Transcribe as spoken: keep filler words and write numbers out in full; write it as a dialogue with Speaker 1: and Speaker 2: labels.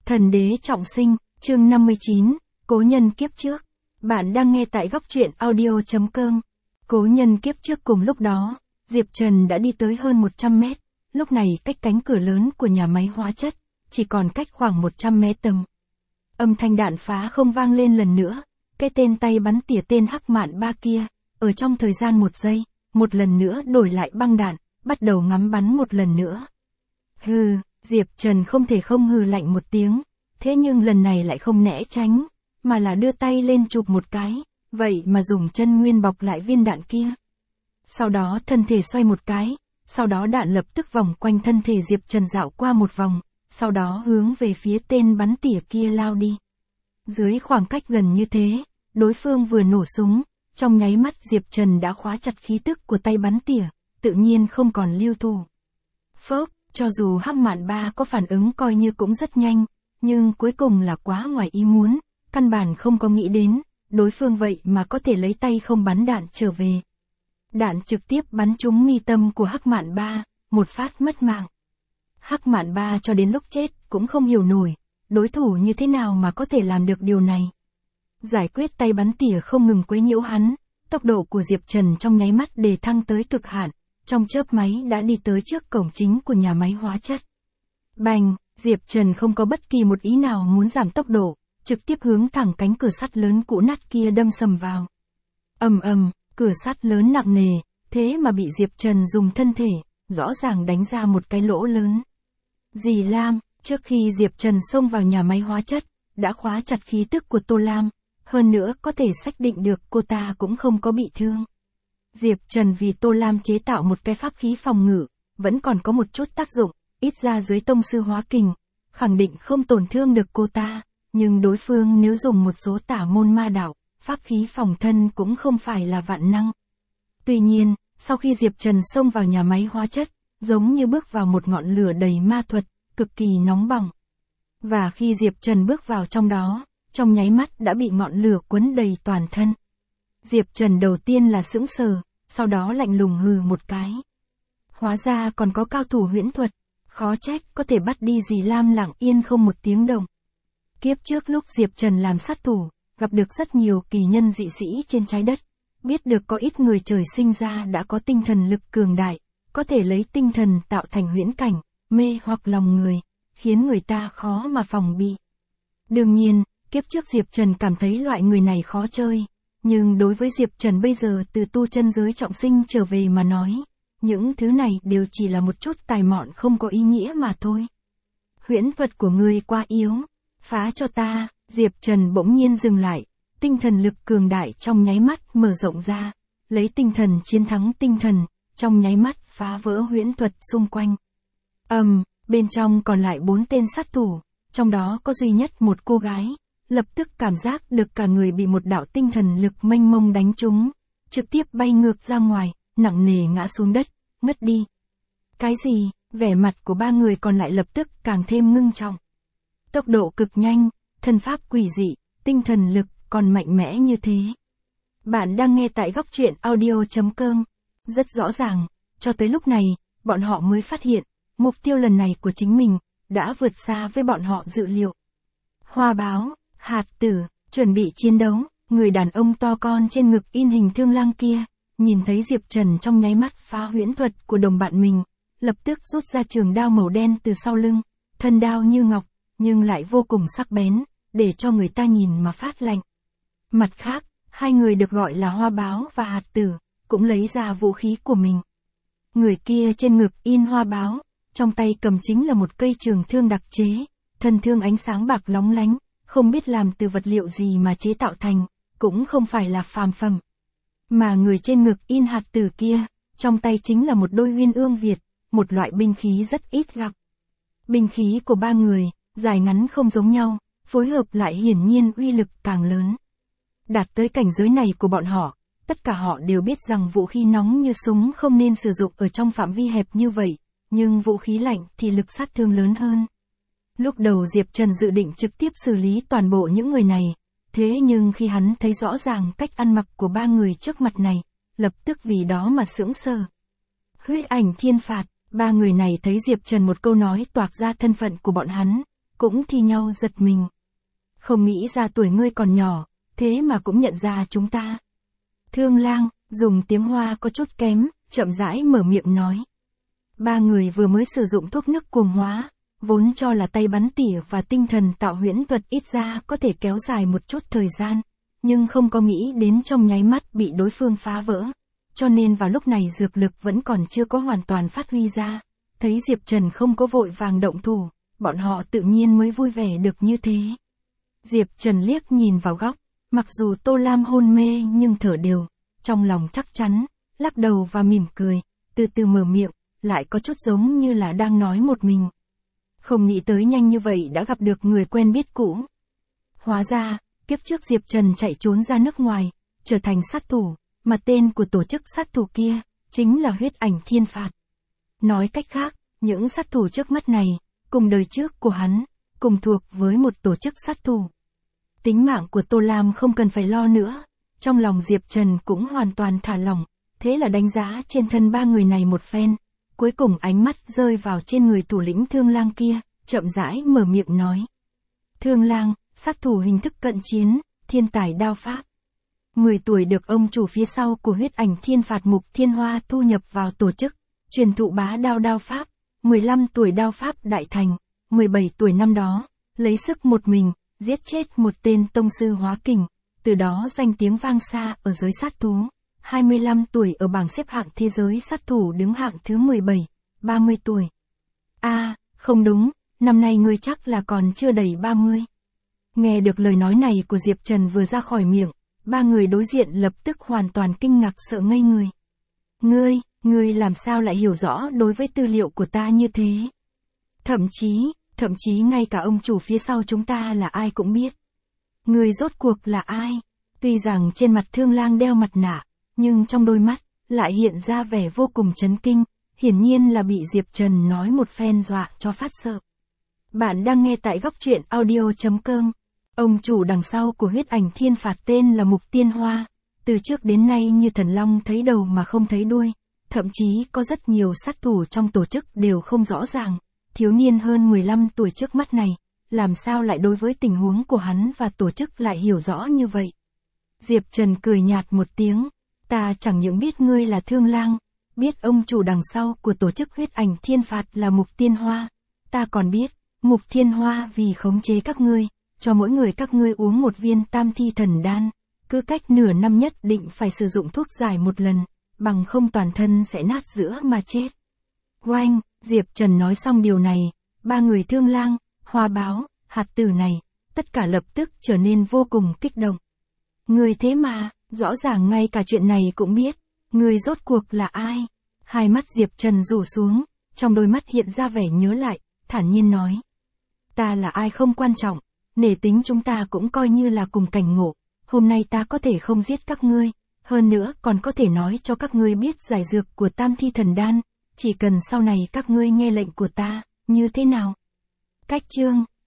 Speaker 1: Thần đế trọng sinh, chương năm mươi chín, Cố nhân kiếp trước. Bạn đang nghe tại góc truyện audio chấm com. Cố nhân kiếp trước cùng lúc đó, Diệp Trần đã đi tới hơn một trăm mét, lúc này cách cánh cửa lớn của nhà máy hóa chất, chỉ còn cách khoảng một trăm mét tầm. Âm thanh đạn phá không vang lên lần nữa, cái tên tay bắn tỉa tên Hắc Mạn Ba kia, ở trong thời gian một giây, một lần nữa đổi lại băng đạn, bắt đầu ngắm bắn một lần nữa. Hừ, Diệp Trần không thể không hừ lạnh một tiếng, thế nhưng lần này lại không né tránh, mà là đưa tay lên chụp một cái, vậy mà dùng chân nguyên bọc lại viên đạn kia. Sau đó thân thể xoay một cái, sau đó đạn lập tức vòng quanh thân thể Diệp Trần dạo qua một vòng, sau đó hướng về phía tên bắn tỉa kia lao đi. Dưới khoảng cách gần như thế, đối phương vừa nổ súng, trong nháy mắt Diệp Trần đã khóa chặt khí tức của tay bắn tỉa, tự nhiên không còn lưu thủ. Phốc, cho dù Hắc Mạn Ba có phản ứng coi như cũng rất nhanh, nhưng cuối cùng là quá ngoài ý muốn, căn bản không có nghĩ đến, đối phương vậy mà có thể lấy tay không bắn đạn trở về. Đạn trực tiếp bắn trúng mi tâm của Hắc Mạn Ba, một phát mất mạng. Hắc Mạn Ba cho đến lúc chết cũng không hiểu nổi, đối thủ như thế nào mà có thể làm được điều này. Giải quyết tay bắn tỉa không ngừng quấy nhiễu hắn, tốc độ của Diệp Trần trong nháy mắt đề thăng tới cực hạn, trong chớp máy đã đi tới trước cổng chính của nhà máy hóa chất. Bành, Diệp Trần không có bất kỳ một ý nào muốn giảm tốc độ, trực tiếp hướng thẳng cánh cửa sắt lớn cũ nát kia đâm sầm vào. Ầm ầm, cửa sắt lớn nặng nề, thế mà bị Diệp Trần dùng thân thể, rõ ràng đánh ra một cái lỗ lớn. Dì Lam, trước khi Diệp Trần xông vào nhà máy hóa chất, đã khóa chặt khí tức của Tô Lam, hơn nữa có thể xác định được cô ta cũng không có bị thương. Diệp Trần vì Tô Lam chế tạo một cái pháp khí phòng ngự, vẫn còn có một chút tác dụng, ít ra dưới tông sư hóa kình, khẳng định không tổn thương được cô ta, nhưng đối phương nếu dùng một số tả môn ma đạo, pháp khí phòng thân cũng không phải là vạn năng. Tuy nhiên, sau khi Diệp Trần xông vào nhà máy hóa chất, giống như bước vào một ngọn lửa đầy ma thuật, cực kỳ nóng bỏng. Và khi Diệp Trần bước vào trong đó, trong nháy mắt đã bị ngọn lửa quấn đầy toàn thân. Diệp Trần đầu tiên là sững sờ, sau đó lạnh lùng hừ một cái. Hóa ra còn có cao thủ huyễn thuật, khó trách có thể bắt đi dì Lam lặng yên không một tiếng động. Kiếp trước lúc Diệp Trần làm sát thủ, gặp được rất nhiều kỳ nhân dị sĩ trên trái đất, biết được có ít người trời sinh ra đã có tinh thần lực cường đại, có thể lấy tinh thần tạo thành huyễn cảnh, mê hoặc lòng người, khiến người ta khó mà phòng bị. Đương nhiên, kiếp trước Diệp Trần cảm thấy loại người này khó chơi, nhưng đối với Diệp Trần bây giờ từ tu chân giới trọng sinh trở về mà nói, những thứ này đều chỉ là một chút tài mọn không có ý nghĩa mà thôi. Huyễn thuật của ngươi quá yếu, phá cho ta. Diệp Trần bỗng nhiên dừng lại, tinh thần lực cường đại trong nháy mắt mở rộng ra, lấy tinh thần chiến thắng tinh thần, trong nháy mắt phá vỡ huyễn thuật xung quanh. Ầm, um, bên trong còn lại bốn tên sát thủ, trong đó có duy nhất một cô gái, lập tức cảm giác được cả người bị một đạo tinh thần lực mênh mông đánh trúng, trực tiếp bay ngược ra ngoài, nặng nề ngã xuống đất, ngất đi. Cái gì? Vẻ mặt của ba người còn lại lập tức càng thêm ngưng trọng. Tốc độ cực nhanh, thân pháp quỷ dị, tinh thần lực còn mạnh mẽ như thế. Bạn đang nghe tại góc truyện audio chấm com. Rất rõ ràng, cho tới lúc này, bọn họ mới phát hiện, mục tiêu lần này của chính mình, đã vượt xa với bọn họ dự liệu. Hoa báo, hạt tử, chuẩn bị chiến đấu, người đàn ông to con trên ngực in hình thương lang kia, nhìn thấy Diệp Trần trong nháy mắt phá huyễn thuật của đồng bạn mình, lập tức rút ra trường đao màu đen từ sau lưng, thân đao như ngọc, nhưng lại vô cùng sắc bén, để cho người ta nhìn mà phát lạnh. Mặt khác, hai người được gọi là Hoa báo và hạt tử, cũng lấy ra vũ khí của mình. Người kia trên ngực in hoa báo, trong tay cầm chính là một cây trường thương đặc chế, thân thương ánh sáng bạc lóng lánh, không biết làm từ vật liệu gì mà chế tạo thành, cũng không phải là phàm phẩm. Mà người trên ngực in hạt tử kia, trong tay chính là một đôi uyên ương Việt, một loại binh khí rất ít gặp. Binh khí của ba người, dài ngắn không giống nhau, phối hợp lại hiển nhiên uy lực càng lớn. Đạt tới cảnh giới này của bọn họ, tất cả họ đều biết rằng vũ khí nóng như súng không nên sử dụng ở trong phạm vi hẹp như vậy, nhưng vũ khí lạnh thì lực sát thương lớn hơn. Lúc đầu Diệp Trần dự định trực tiếp xử lý toàn bộ những người này, thế nhưng khi hắn thấy rõ ràng cách ăn mặc của ba người trước mặt này, lập tức vì đó mà sững sờ. Huyết ảnh thiên phạt, ba người này thấy Diệp Trần một câu nói toạc ra thân phận của bọn hắn, cũng thi nhau giật mình. Không nghĩ ra tuổi ngươi còn nhỏ, thế mà cũng nhận ra chúng ta. Thương Lang, dùng tiếng Hoa có chút kém, chậm rãi mở miệng nói. Ba người vừa mới sử dụng thuốc nước cuồng hóa, vốn cho là tay bắn tỉa và tinh thần tạo huyễn thuật ít ra có thể kéo dài một chút thời gian, nhưng không có nghĩ đến trong nháy mắt bị đối phương phá vỡ. Cho nên vào lúc này dược lực vẫn còn chưa có hoàn toàn phát huy ra. Thấy Diệp Trần không có vội vàng động thủ, bọn họ tự nhiên mới vui vẻ được như thế. Diệp Trần liếc nhìn vào góc, mặc dù Tô Lam hôn mê nhưng thở đều, trong lòng chắc chắn, lắc đầu và mỉm cười, từ từ mở miệng, lại có chút giống như là đang nói một mình. Không nghĩ tới nhanh như vậy đã gặp được người quen biết cũ. Hóa ra, kiếp trước Diệp Trần chạy trốn ra nước ngoài, trở thành sát thủ, mà tên của tổ chức sát thủ kia, chính là Huyết Ảnh Thiên Phạt. Nói cách khác, những sát thủ trước mắt này, cùng đời trước của hắn, cùng thuộc với một tổ chức sát thủ. Tính mạng của Tô Lam không cần phải lo nữa, trong lòng Diệp Trần cũng hoàn toàn thả lỏng, thế là đánh giá trên thân ba người này một phen, cuối cùng ánh mắt rơi vào trên người thủ lĩnh Thương Lang kia, chậm rãi mở miệng nói. Thương Lang, sát thủ hình thức cận chiến, thiên tài đao pháp. mười tuổi được ông chủ phía sau của Huyết Ảnh Thiên Phạt Mục Thiên Hoa thu nhập vào tổ chức, truyền thụ bá đao đao pháp, mười lăm tuổi đao pháp đại thành, mười bảy tuổi năm đó, lấy sức một mình, giết chết một tên tông sư hóa kình, từ đó danh tiếng vang xa ở giới sát thú. hai mươi lăm tuổi ở bảng xếp hạng thế giới sát thủ đứng hạng thứ mười bảy, ba mươi tuổi. A, à, không đúng, năm nay ngươi chắc là còn chưa đầy ba mươi. Nghe được lời nói này của Diệp Trần vừa ra khỏi miệng, ba người đối diện lập tức hoàn toàn kinh ngạc sợ ngây người. Ngươi, ngươi làm sao lại hiểu rõ đối với tư liệu của ta như thế? Thậm chí, thậm chí ngay cả ông chủ phía sau chúng ta là ai cũng biết. Ngươi rốt cuộc là ai? Tuy rằng trên mặt Thương Lang đeo mặt nạ, nhưng trong đôi mắt, lại hiện ra vẻ vô cùng chấn kinh, hiển nhiên là bị Diệp Trần nói một phen dọa cho phát sợ. Bạn đang nghe tại góc truyện audio chấm com. Ông chủ đằng sau của Huyết Ảnh Thiên Phạt tên là Mục Tiên Hoa, từ trước đến nay như thần long thấy đầu mà không thấy đuôi, thậm chí có rất nhiều sát thủ trong tổ chức đều không rõ ràng, thiếu niên hơn mười lăm tuổi trước mắt này, làm sao lại đối với tình huống của hắn và tổ chức lại hiểu rõ như vậy. Diệp Trần cười nhạt một tiếng, ta chẳng những biết ngươi là Thương Lang, biết ông chủ đằng sau của tổ chức Huyết Ảnh Thiên Phạt là Mục Tiên Hoa, ta còn biết, Mục Thiên Hoa vì khống chế các ngươi, cho mỗi người các ngươi uống một viên tam thi thần đan, cứ cách nửa năm nhất định phải sử dụng thuốc giải một lần, bằng không toàn thân sẽ nát giữa mà chết. Oanh, Diệp Trần nói xong điều này, ba người Thương Lang, Hoa Báo, Hạt Tử này, tất cả lập tức trở nên vô cùng kích động. Người thế mà, rõ ràng ngay cả chuyện này cũng biết, người rốt cuộc là ai? Hai mắt Diệp Trần rủ xuống, trong đôi mắt hiện ra vẻ nhớ lại, thản nhiên nói. Ta là ai không quan trọng, nể tính chúng ta cũng coi như là cùng cảnh ngộ, hôm nay ta có thể không giết các ngươi, hơn nữa còn có thể nói cho các ngươi biết giải dược của tam thi thần đan, chỉ cần sau này các ngươi nghe lệnh của ta, như thế nào? Cách chương